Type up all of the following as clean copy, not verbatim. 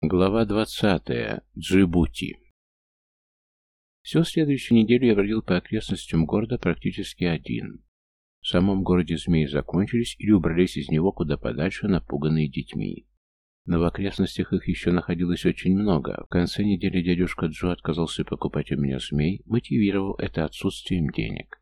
Глава 20. Джибути. Всю следующую неделю я бродил по окрестностям города практически один. В самом городе змеи закончились или убрались из него куда подальше, напуганные детьми. Но в окрестностях их еще находилось очень много. В конце недели дядюшка Джо отказался покупать у меня змей, мотивировал это отсутствием денег.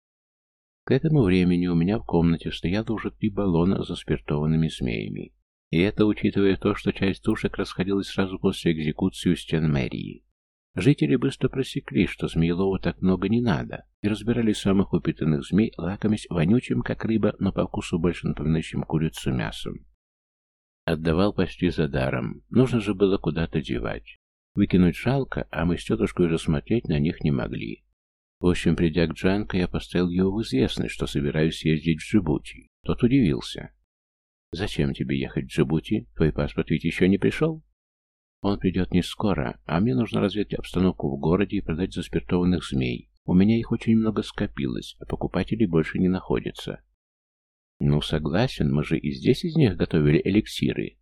К этому времени у меня в комнате стояло уже 3 баллона с заспиртованными змеями. И это учитывая то, что часть тушек расходилась сразу после экзекуции у стен мэрии. Жители быстро просекли, что змеелову так много не надо, и разбирали самых упитанных змей, лакомясь вонючим, как рыба, но по вкусу больше напоминающим курицу мясом. Отдавал почти за даром, нужно же было куда-то девать. Выкинуть жалко, а мы с тетушкой уже смотреть на них не могли. В общем, придя к Джанко, я поставил его в известность, что собираюсь ездить в Джибути. Тот удивился. «Зачем тебе ехать в Джибути? Твой паспорт ведь еще не пришел?» «Он придет не скоро, а мне нужно разведать обстановку в городе и продать заспиртованных змей. У меня их очень много скопилось, а покупателей больше не находится». «Ну, согласен, мы же и здесь из них готовили эликсиры».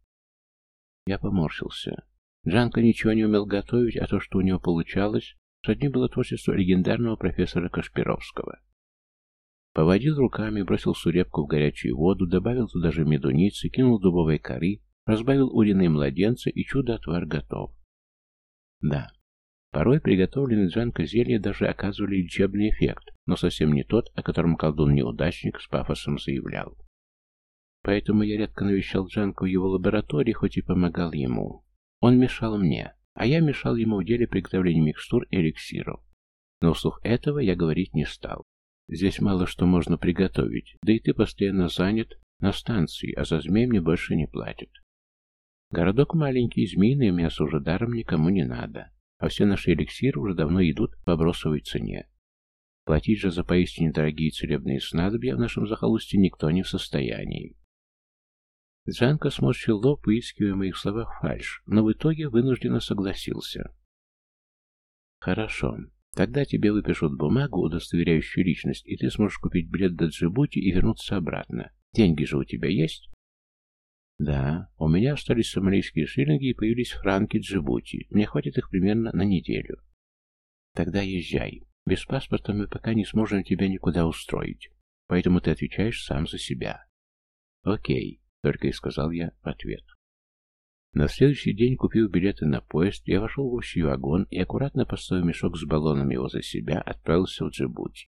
Я поморщился. Джанко ничего не умел готовить, а то, что у него получалось, сродни было творчество легендарного профессора Кашпировского. Поводил руками, бросил сурепку в горячую воду, добавил туда же медуницы, кинул дубовой коры, разбавил уриной младенца, и чудо-отвар готов. Да, порой приготовленные Джанко зелья даже оказывали лечебный эффект, но совсем не тот, о котором колдун-неудачник с пафосом заявлял. Поэтому я редко навещал Джанко в его лаборатории, хоть и помогал ему. Он мешал мне, а я мешал ему в деле приготовления микстур и эликсиров. Но вслух этого я говорить не стал. Здесь мало что можно приготовить, да и ты постоянно занят на станции, а за змей мне больше не платят. Городок маленький, змеиное мясо уже даром никому не надо, а все наши эликсиры уже давно идут по бросовой цене. Платить же за поистине дорогие целебные снадобья в нашем захолустье никто не в состоянии. Джанко сморщил лоб, выискивая в моих словах фальшь, но в итоге вынужденно согласился. «Хорошо. Тогда тебе выпишут бумагу, удостоверяющую личность, и ты сможешь купить билет до Джибути и вернуться обратно. Деньги же у тебя есть?» «Да, у меня остались сомалийские шиллинги и появились франки Джибути. Мне хватит их примерно на неделю». «Тогда езжай. Без паспорта мы пока не сможем тебя никуда устроить. Поэтому ты отвечаешь сам за себя». «Окей», — только и сказал я в ответ. На следующий день, купив билеты на поезд, я вошел в общий вагон и, аккуратно поставив мешок с баллонами возле себя, отправился в Джибути.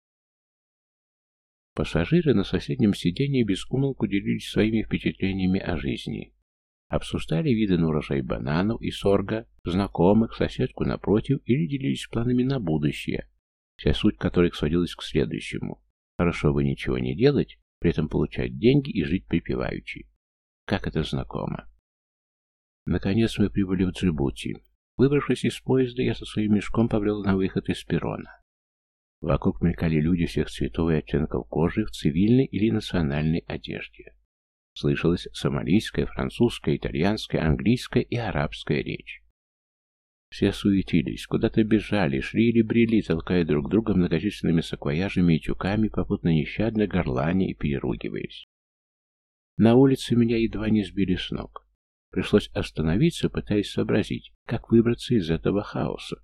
Пассажиры на соседнем сиденье без умолку делились своими впечатлениями о жизни. Обсуждали виды на урожай бананов и сорга, знакомых, соседку напротив, или делились планами на будущее, вся суть которых сводилась к следующему. Хорошо бы ничего не делать, при этом получать деньги и жить припеваючи. Как это знакомо. Наконец мы прибыли в Джибути. Выбравшись из поезда, я со своим мешком побрел на выход из перрона. Вокруг мелькали люди всех цветов и оттенков кожи в цивильной или национальной одежде. Слышалась сомалийская, французская, итальянская, английская и арабская речь. Все суетились, куда-то бежали, шли или брели, толкая друг друга многочисленными саквояжами и тюками, попутно нещадно горланя и переругиваясь. На улице меня едва не сбили с ног. Пришлось остановиться, пытаясь сообразить, как выбраться из этого хаоса.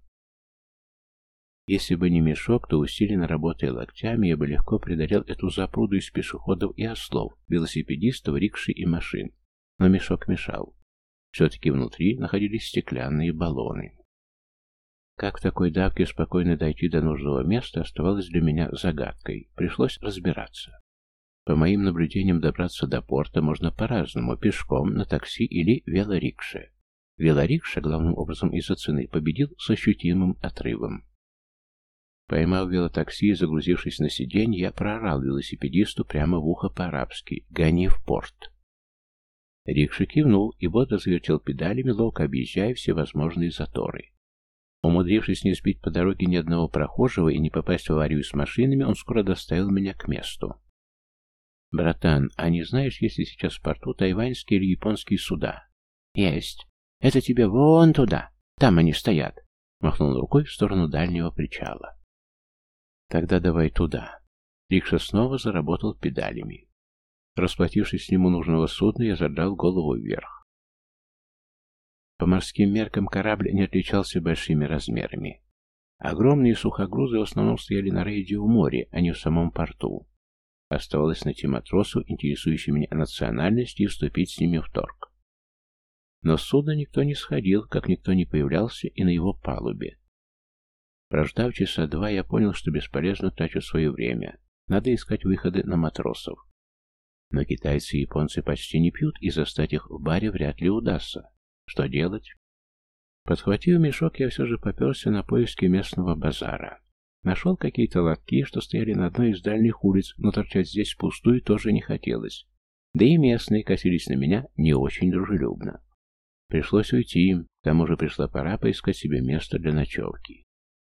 Если бы не мешок, то усиленно работая локтями, я бы легко преодолел эту запруду из пешеходов и ослов, велосипедистов, рикши и машин. Но мешок мешал. Все-таки внутри находились стеклянные баллоны. Как в такой давке спокойно дойти до нужного места, оставалось для меня загадкой. Пришлось разбираться. По моим наблюдениям, добраться до порта можно по-разному, пешком, на такси или велорикше. Велорикша, главным образом из-за цены, победил с ощутимым отрывом. Поймав велотакси и загрузившись на сиденье, я проорал велосипедисту прямо в ухо по-арабски: «Гони в порт». Рикша кивнул и бодро завертел педалями, ловко объезжая всевозможные заторы. Умудрившись не сбить по дороге ни одного прохожего и не попасть в аварию с машинами, он скоро доставил меня к месту. «Братан, а не знаешь, есть ли сейчас в порту тайваньские или японские суда?» «Есть. Это тебе вон туда. Там они стоят», — махнул рукой в сторону дальнего причала. «Тогда давай туда». Рикша снова заработал педалями. Расплатившись с нему нужного судна, я задрал голову вверх. По морским меркам корабль не отличался большими размерами. Огромные сухогрузы в основном стояли на рейде в море, а не в самом порту. Оставалось найти матросу, интересующую меня национальности, и вступить с ними в торг. Но с судна никто не сходил, как никто не появлялся и на его палубе. Прождав часа 2, я понял, что бесполезно трачу свое время. Надо искать выходы на матросов. Но китайцы и японцы почти не пьют, и застать их в баре вряд ли удастся. Что делать? Подхватив мешок, я все же поперся на поиски местного базара. Нашел какие-то лотки, что стояли на одной из дальних улиц, но торчать здесь впустую тоже не хотелось. Да и местные косились на меня не очень дружелюбно. Пришлось уйти, к тому же пришла пора поискать себе место для ночевки.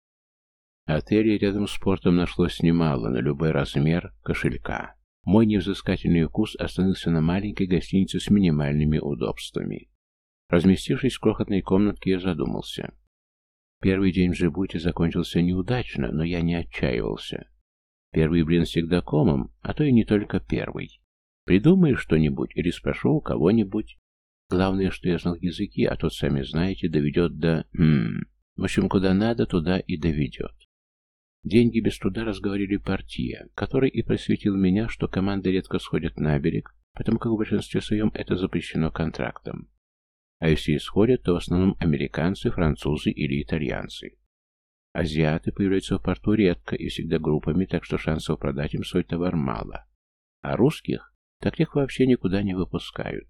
Отелей рядом с портом нашлось немало, на любой размер кошелька. Мой невзыскательный вкус остановился на маленькой гостинице с минимальными удобствами. Разместившись в крохотной комнатке, я задумался. Первый день в Джибути закончился неудачно, но я не отчаивался. Первый блин всегда комом, а то и не только первый. Придумаю что-нибудь или спрошу у кого-нибудь. Главное, что я знал языки, а тот, сами знаете, доведет до... В общем, куда надо, туда и доведет. Деньги без труда разговорили партия, который и просветил меня, что команды редко сходят на берег, потому как в большинстве своем это запрещено контрактом. А если исходят, то в основном американцы, французы или итальянцы. Азиаты появляются в порту редко и всегда группами, так что шансов продать им свой товар мало. А русских, так их вообще никуда не выпускают.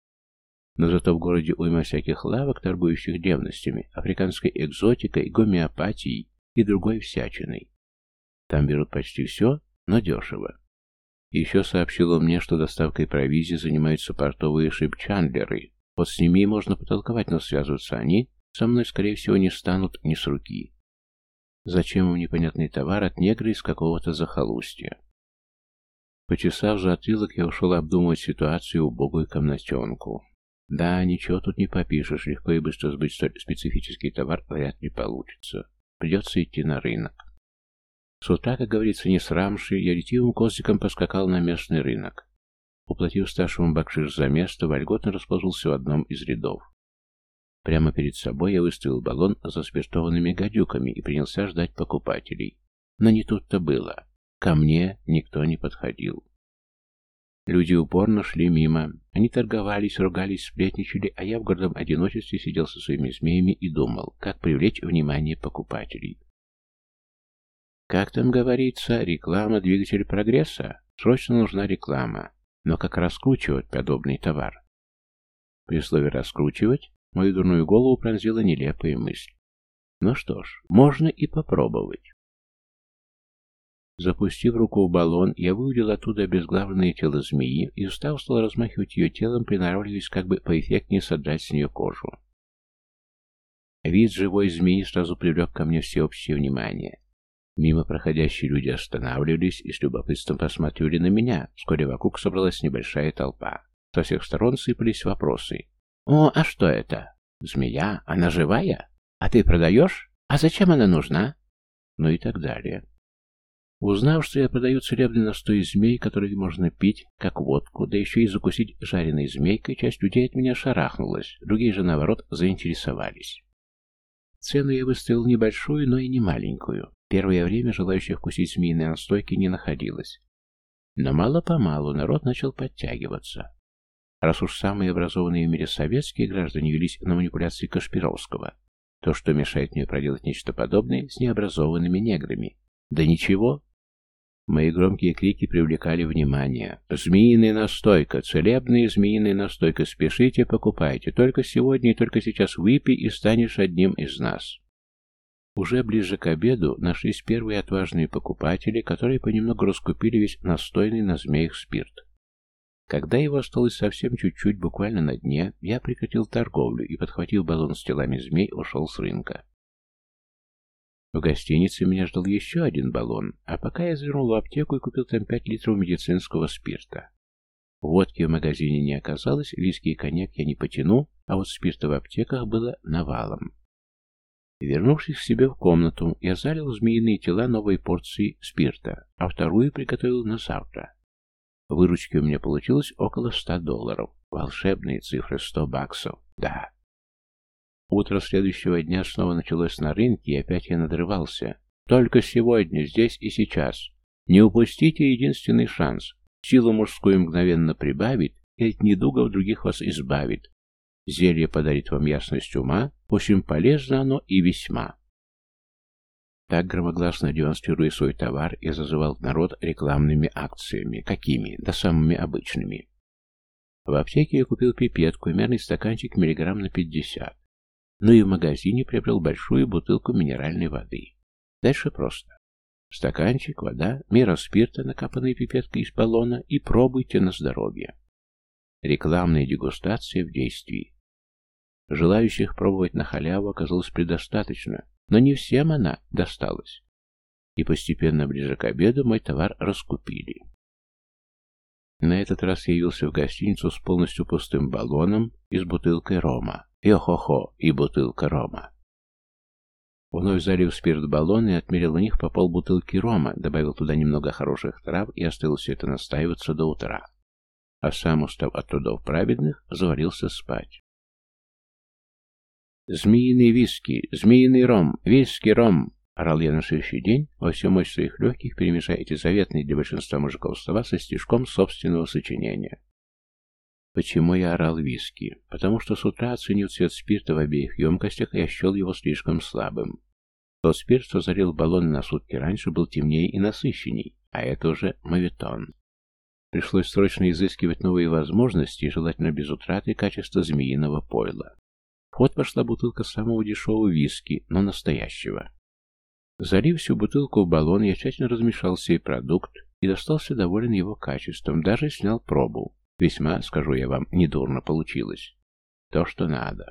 Но зато в городе уйма всяких лавок, торгующих древностями, африканской экзотикой, гомеопатией и другой всячиной. Там берут почти все, но дешево. Еще сообщило мне, что доставкой провизии занимаются портовые шип-чандлеры. Вот с ними можно потолковать, но связываться они со мной, скорее всего, не станут ни с руки. Зачем им непонятный товар от негра из какого-то захолустья? Почесав затылок, я ушел обдумывать ситуацию убогую комнатенку. Да, ничего тут не попишешь, легко и быстро сбыть столь специфический товар вряд ли получится. Придется идти на рынок. С утра, как говорится, не срамши, я ретивым козликом поскакал на местный рынок. Уплатив старшему бакшиш за место, вольготно расположился в одном из рядов. Прямо перед собой я выставил баллон с заспиртованными гадюками и принялся ждать покупателей. Но не тут-то было. Ко мне никто не подходил. Люди упорно шли мимо. Они торговались, ругались, сплетничали, а я в гордом одиночестве сидел со своими змеями и думал, как привлечь внимание покупателей. Как там говорится, реклама — двигатель прогресса? Срочно нужна реклама. Но как раскручивать подобный товар? При слове «раскручивать» мою дурную голову пронзила нелепая мысль. Ну что ж, можно и попробовать. Запустив руку в баллон, я выудил оттуда обезглавленное тело змеи и стал размахивать ее телом, приноравливаясь, как бы поэффектнее содрать с нее кожу. Вид живой змеи сразу привлек ко мне всеобщее внимание. Мимо проходящие люди останавливались и с любопытством посматривали на меня. Вскоре вокруг собралась небольшая толпа. Со всех сторон сыпались вопросы. «О, а что это? Змея? Она живая? А ты продаешь? А зачем она нужна?» Ну и так далее. Узнав, что я продаю целебный настой из змей, который можно пить, как водку, да еще и закусить жареной змейкой, часть людей от меня шарахнулась, другие же, наоборот, заинтересовались. Цену я выставил небольшую, но и не маленькую. Первое время желающих вкусить змеиные настойки не находилось. Но мало-помалу народ начал подтягиваться. Раз уж самые образованные в мире советские граждане велись на манипуляции Кашпировского, то что мешает мне проделать нечто подобное с необразованными неграми? Да ничего. Мои громкие крики привлекали внимание. «Змеиная настойка! Целебная змеиная настойка! Спешите, покупайте! Только сегодня и только сейчас выпей и станешь одним из нас!» Уже ближе к обеду нашлись первые отважные покупатели, которые понемногу раскупили весь настойный на змеях спирт. Когда его осталось совсем чуть-чуть, буквально на дне, я прекратил торговлю и, подхватив баллон с телами змей, ушел с рынка. В гостинице меня ждал еще один баллон, а пока я завернул в аптеку и купил там 5 литров медицинского спирта. Водки в магазине не оказалось, виски и коньяк я не потяну, а вот спирта в аптеках было навалом. Вернувшись к себе в комнату, я залил змеиные тела новой порцией спирта, а вторую приготовил на завтра. Выручки у меня получилось около $100. Волшебные цифры, $100. Да. Утро следующего дня снова началось на рынке, и опять я надрывался. Только сегодня, здесь и сейчас. Не упустите единственный шанс. Силу мужскую мгновенно прибавит, и от недугов других вас избавит. Зелье подарит вам ясность ума, очень полезно оно и весьма. Так, громогласно демонстрируя свой товар, я зазывал народ рекламными акциями. Какими? Да самыми обычными. В аптеке я купил пипетку и мерный стаканчик миллиграмм на 50. Ну и в магазине приобрел большую бутылку минеральной воды. Дальше просто. Стаканчик, вода, мера спирта, накапанная пипеткой из баллона, и пробуйте на здоровье. Рекламная дегустация в действии. Желающих пробовать на халяву оказалось предостаточно, но не всем она досталась. И постепенно ближе к обеду мой товар раскупили. На этот раз я явился в гостиницу с полностью пустым баллоном и с бутылкой рома. Йо-хо-хо, и бутылка рома. Вновь залив спирт баллон и отмерил у них по полбутылки рома, добавил туда немного хороших трав и оставил все это настаиваться до утра. А сам, устав от трудов праведных, завалился спать. «Змеиный виски! Змеиный ром! Виски-ром!» — орал я на следующий день, во всю мощь своих легких, перемешая эти заветные для большинства мужиков слова со стишком собственного сочинения. Почему я орал виски? Потому что с утра, оценив цвет спирта в обеих емкостях, я счел его слишком слабым. Тот спирт, что залил баллон на сутки раньше, был темнее и насыщенней, а это уже моветон. Пришлось срочно изыскивать новые возможности, желательно без утраты качества змеиного пойла. В ход пошла бутылка самого дешевого виски, но настоящего. Залив всю бутылку в баллон, я тщательно размешал сей продукт и достался доволен его качеством, даже снял пробу. Весьма, скажу я вам, недурно получилось. То, что надо.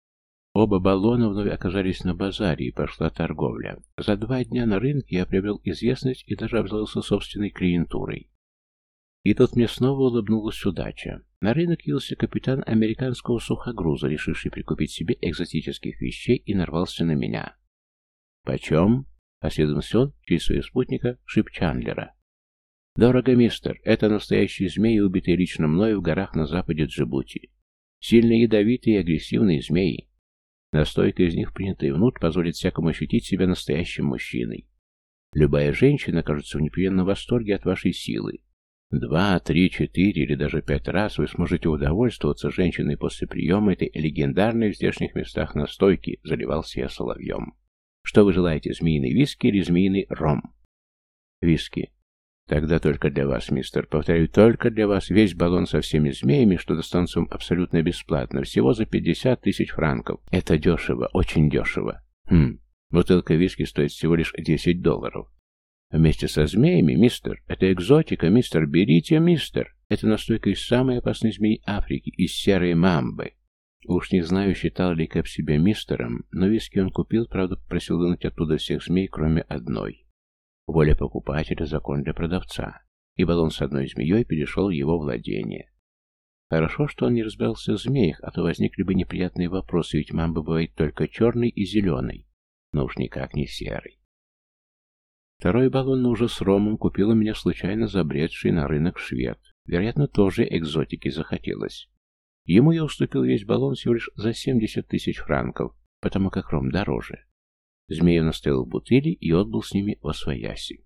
Оба баллона вновь оказались на базаре, и пошла торговля. За 2 дня на рынке я приобрел известность и даже обзавелся собственной клиентурой. И тут мне снова улыбнулась удача. На рынок явился капитан американского сухогруза, решивший прикупить себе экзотических вещей, и нарвался на меня. «Почем?» — осведомился он через своего спутника Шип Чандлера. «Дорого, мистер. Это настоящие змеи, убитые лично мною в горах на западе Джибути. Сильно ядовитые и агрессивные змеи. Настойка из них, принятая внутрь, позволит всякому ощутить себя настоящим мужчиной. Любая женщина окажется в непременном восторге от вашей силы. 2, 3, 4 или даже 5 раз вы сможете удовольствоваться женщиной после приема этой легендарной в здешних местах настойки», — заливался я соловьем. «Что вы желаете, змеиный виски или змеиный ром?» «Виски». «Тогда только для вас, мистер. Повторяю, только для вас. Весь баллон со всеми змеями, что достанутся вам абсолютно бесплатно. Всего за 50 000 франков. Это дешево, очень дешево. Бутылка виски стоит всего лишь $10. Вместе со змеями, мистер. Это экзотика, мистер. Берите, мистер. Это настойка из самой опасной змеи Африки, из серой мамбы». Уж не знаю, считал ли Кэп себя мистером, но виски он купил, правда, попросил вынуть оттуда всех змей, кроме одной. Воля покупателя — закон для продавца, и баллон с одной змеей перешел в его владение. Хорошо, что он не разбирался в змеях, а то возникли бы неприятные вопросы, ведь мамба бывает только черный и зеленый, но уж никак не серый. Второй баллон, но уже с ромом, купил у меня случайно забредший на рынок швед. Вероятно, тоже экзотики захотелось. Ему я уступил весь баллон всего лишь за 70 000 франков, потому как ром дороже. Змею наставил в бутыли и отбыл с ними восвояси.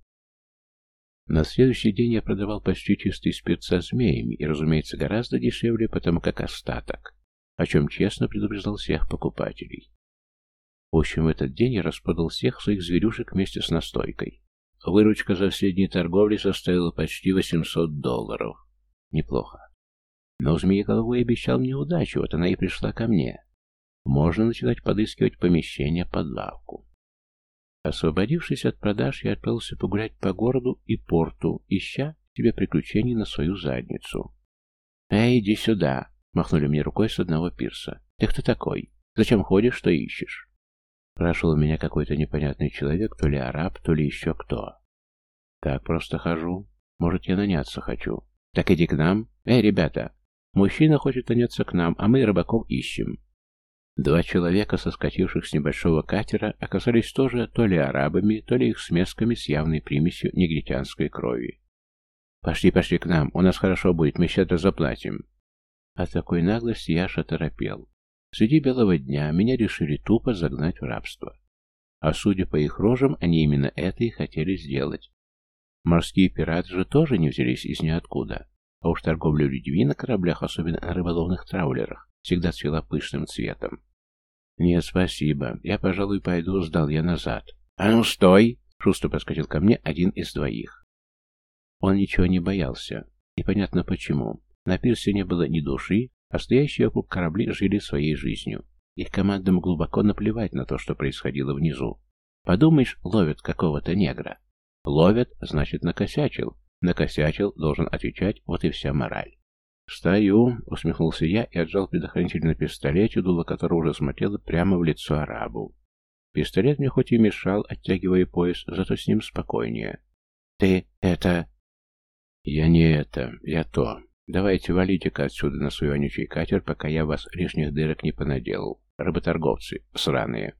На следующий день я продавал почти чистый спирт со змеями, и, разумеется, гораздо дешевле, потому как остаток, о чем честно предупреждал всех покупателей. В общем, в этот день я распродал всех своих зверюшек вместе с настойкой. Выручка за все дни торговли составила почти $800. Неплохо. Но змееголовой обещал мне удачу, вот она и пришла ко мне. Можно начинать подыскивать помещение под лавку. Освободившись от продаж, я отправился погулять по городу и порту, ища себе приключений на свою задницу. «Эй, иди сюда!» — махнули мне рукой с одного пирса. «Ты кто такой? Зачем ходишь, что ищешь?» Спрашивал меня какой-то непонятный человек, то ли араб, то ли еще кто. «Так просто хожу. Может, я наняться хочу. Так иди к нам. Эй, ребята! Мужчина хочет наняться к нам, а мы рыбаков ищем». 2 человека, соскочивших с небольшого катера, оказались тоже то ли арабами, то ли их смесками с явной примесью негритянской крови. «Пошли, пошли к нам, у нас хорошо будет, мы щедро заплатим». От такой наглости я аж оторопел. Среди белого дня меня решили тупо загнать в рабство. А судя по их рожам, они именно это и хотели сделать. Морские пираты же тоже не взялись из ниоткуда. А уж торговля людьми на кораблях, особенно на рыболовных траулерах, всегда цвела пышным цветом. «Нет, спасибо. Я, пожалуй, пойду», — сдал я назад. «А ну, стой!» — шустро подскочил ко мне один из двоих. Он ничего не боялся. Непонятно почему. На пирсе не было ни души, а стоящие вокруг корабли жили своей жизнью. Их командам глубоко наплевать на то, что происходило внизу. Подумаешь, ловят какого-то негра. Ловят, значит, накосячил. Накосячил, должен отвечать, вот и вся мораль. «Стою», — усмехнулся я и отжал предохранитель на пистолете, дуло которого уже смотрело прямо в лицо арабу. Пистолет мне хоть и мешал, оттягивая пояс, зато с ним спокойнее. «Ты это...» «Я не это, я то. Давайте валите-ка отсюда на свой вонючий катер, пока я вас лишних дырок не понаделал. Работорговцы, сраные».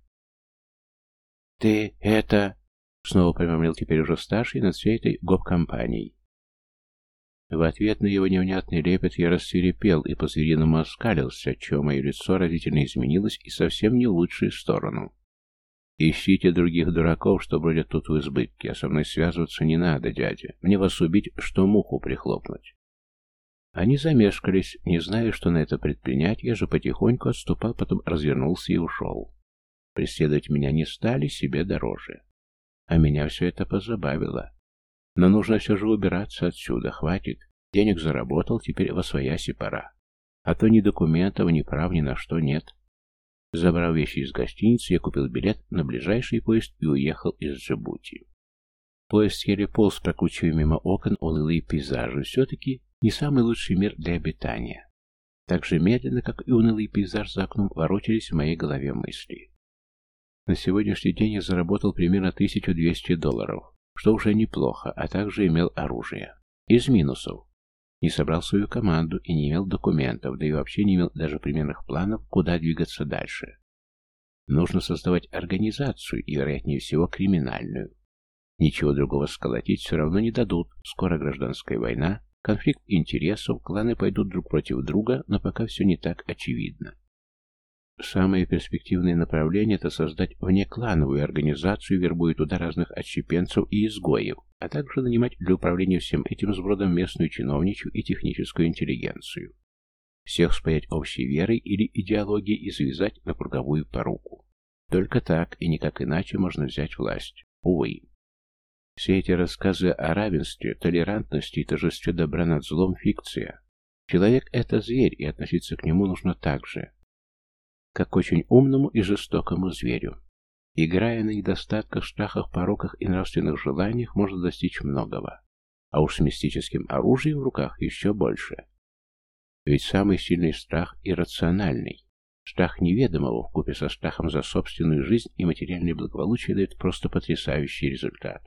«Ты это...» — снова промямлил теперь уже старший над всей этой гоп-компанией. В ответ на его невнятный лепет я рассвирепел и по-звериному оскалился, отчего мое лицо разительно изменилось и совсем не в лучшую сторону. «Ищите других дураков, что бродят тут в избытке, а со мной связываться не надо, дядя. Мне вас убить, что муху прихлопнуть». Они замешкались, не зная, что на это предпринять, я же потихоньку отступал, потом развернулся и ушел. Преследовать меня не стали, себе дороже. А меня все это позабавило. Но нужно все же убираться отсюда, хватит. Денег заработал, теперь восвояси пора. А то ни документов, ни прав, ни на что нет. Забрав вещи из гостиницы, я купил билет на ближайший поезд и уехал из Джибути. Поезд еле полз, прокручивая мимо окон унылые пейзажи. Все-таки не самый лучший мир для обитания. Так же медленно, как и унылый пейзаж за окном, ворочались в моей голове мысли. На сегодняшний день я заработал примерно $1200, что уже неплохо, а также имел оружие. Из минусов. Не собрал свою команду и не имел документов, да и вообще не имел даже примерных планов, куда двигаться дальше. Нужно создавать организацию и, вероятнее всего, криминальную. Ничего другого сколотить все равно не дадут. Скоро гражданская война, конфликт интересов, кланы пойдут друг против друга, но пока все не так очевидно. Самое перспективное направление – это создать внеклановую организацию, вербуя туда разных отщепенцев и изгоев, а также нанимать для управления всем этим сбродом местную чиновничью и техническую интеллигенцию. Всех спаять общей верой или идеологией и завязать на круговую поруку. Только так и никак иначе можно взять власть. Увы. Все эти рассказы о равенстве, толерантности и торжестве добра над злом – фикция. Человек – это зверь, и относиться к нему нужно так же, как к очень умному и жестокому зверю. Играя на недостатках, страхах, пороках и нравственных желаниях, можно достичь многого. А уж с мистическим оружием в руках еще больше. Ведь самый сильный страх иррациональный. Страх неведомого вкупе со страхом за собственную жизнь и материальное благополучие дает просто потрясающий результат.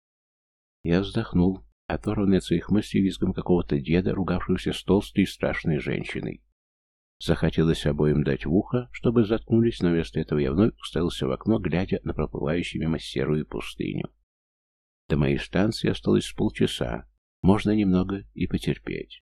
Я вздохнул, оторванный от своих мыслей визгом какого-то деда, ругавшегося с толстой и страшной женщиной. Захотелось обоим дать в ухо, чтобы заткнулись, но вместо этого я вновь уставился в окно, глядя на проплывающую мимо серую пустыню. До моей станции осталось полчаса, можно немного и потерпеть.